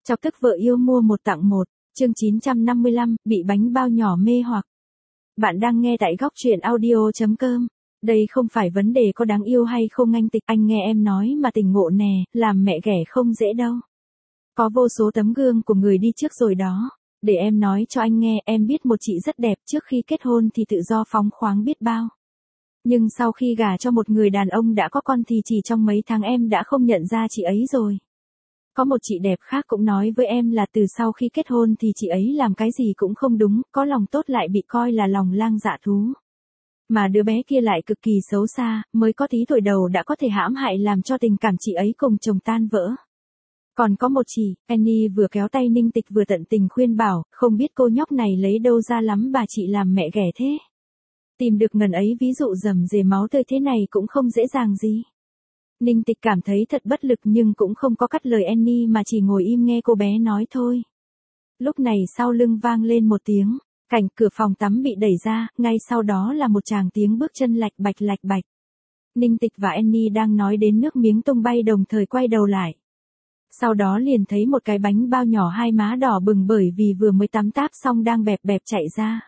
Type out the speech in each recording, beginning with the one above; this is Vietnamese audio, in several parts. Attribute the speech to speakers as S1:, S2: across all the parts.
S1: Chọc tức vợ yêu mua một tặng một, chương 955, bị bánh bao nhỏ mê hoặc. Bạn đang nghe tại góc truyện audio.com. Đây không phải vấn đề có đáng yêu hay không anh Tịch, anh nghe em nói mà tỉnh ngộ nè, làm mẹ ghẻ không dễ đâu. Có vô số tấm gương của người đi trước rồi đó. Để em nói cho anh nghe, em biết một chị rất đẹp, trước khi kết hôn thì tự do phóng khoáng biết bao. Nhưng sau khi gả cho một người đàn ông đã có con thì chỉ trong mấy tháng em đã không nhận ra chị ấy rồi. Có một chị đẹp khác cũng nói với em là từ sau khi kết hôn thì chị ấy làm cái gì cũng không đúng, có lòng tốt lại bị coi là lòng lang dạ thú. Mà đứa bé kia lại cực kỳ xấu xa, mới có tí tuổi đầu đã có thể hãm hại làm cho tình cảm chị ấy cùng chồng tan vỡ. Còn có một chị, Annie vừa kéo tay Ninh Tịch vừa tận tình khuyên bảo, không biết cô nhóc này lấy đâu ra lắm bà chị làm mẹ ghẻ thế. Tìm được ngần ấy ví dụ rầm rề máu tươi thế này cũng không dễ dàng gì. Ninh Tịch cảm thấy thật bất lực nhưng cũng không có cắt lời Annie mà chỉ ngồi im nghe cô bé nói thôi. Lúc này sau lưng vang lên một tiếng, cảnh cửa phòng tắm bị đẩy ra, ngay sau đó là một tràng tiếng bước chân lạch bạch lạch bạch. Ninh Tịch và Annie đang nói đến nước miếng tung bay đồng thời quay đầu lại. Sau đó liền thấy một cái bánh bao nhỏ hai má đỏ bừng bởi vì vừa mới tắm táp xong đang bẹp bẹp chạy ra.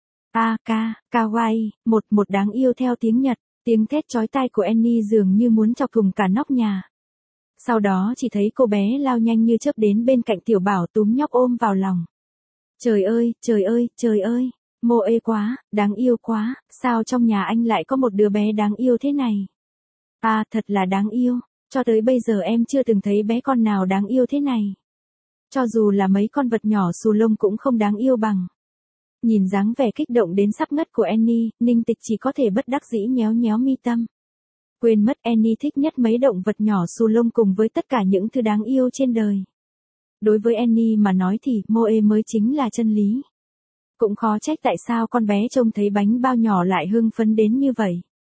S1: Kawaii, một đáng yêu theo tiếng Nhật. Tiếng thét chói tai của Annie dường như muốn chọc thủng cả nóc nhà. Sau đó chỉ thấy cô bé lao nhanh như chớp đến bên cạnh Tiểu Bảo túm nhóc ôm vào lòng. Trời ơi, trời ơi, trời ơi, mô ê quá, đáng yêu quá, sao trong nhà anh lại có một đứa bé đáng yêu thế này? Thật là đáng yêu, cho tới bây giờ em chưa từng thấy bé con nào đáng yêu thế này. Cho dù là mấy con vật nhỏ xù lông cũng không đáng yêu bằng. Nhìn dáng vẻ kích động đến sắp ngất của Annie, Ninh Tịch chỉ có thể bất đắc dĩ nhéo nhéo mi tâm. Quên mất Annie thích nhất mấy động vật nhỏ xù lông cùng với tất cả những thứ đáng yêu trên đời. Đối với Annie mà nói thì Moe mới chính là chân lý. Cũng khó trách tại sao con bé trông thấy bánh bao nhỏ lại hưng phấn đến như vậy.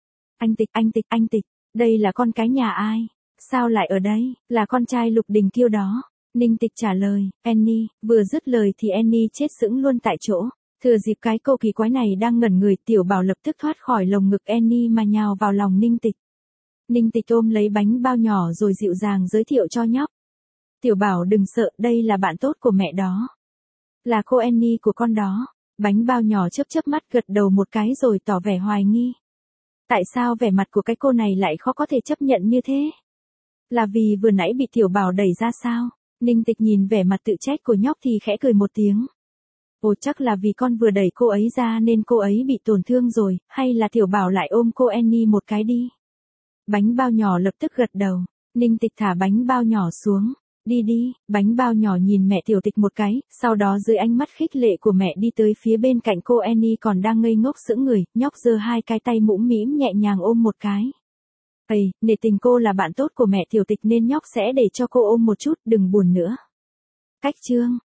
S1: Anh Tịch, đây là con cái nhà ai? Sao lại ở đây? Là con trai Lục Đình Kiêu đó. Ninh Tịch trả lời, Annie, vừa dứt lời thì Annie chết sững luôn tại chỗ. Thừa dịp cái cô kỳ quái này đang ngẩn người, Tiểu Bảo lập tức thoát khỏi lồng ngực Annie mà nhào vào lòng Ninh Tịch. Ninh Tịch ôm lấy bánh bao nhỏ rồi dịu dàng giới thiệu cho nhóc. Tiểu Bảo đừng sợ, đây là bạn tốt của mẹ đó. Là cô Annie của con đó. Bánh bao nhỏ chớp mắt gật đầu một cái rồi tỏ vẻ hoài nghi. Tại sao vẻ mặt của cái cô này lại khó có thể chấp nhận như thế? Là vì vừa nãy bị Tiểu Bảo đẩy ra sao? Ninh Tịch nhìn vẻ mặt tự trách của nhóc thì khẽ cười một tiếng. Ồ chắc là vì con vừa đẩy cô ấy ra nên cô ấy bị tổn thương rồi, hay là Tiểu Bảo lại ôm cô Annie một cái đi. Bánh bao nhỏ lập tức gật đầu, Ninh Tịch thả bánh bao nhỏ xuống, đi, bánh bao nhỏ nhìn mẹ Tiểu Tịch một cái, sau đó dưới ánh mắt khích lệ của mẹ đi tới phía bên cạnh cô Annie còn đang ngây ngốc sững người, nhóc giơ hai cái tay mũm mĩm nhẹ nhàng ôm một cái. Nể tình cô là bạn tốt của mẹ Tiểu Tịch nên nhóc sẽ để cho cô ôm một chút, đừng buồn nữa. Cách chương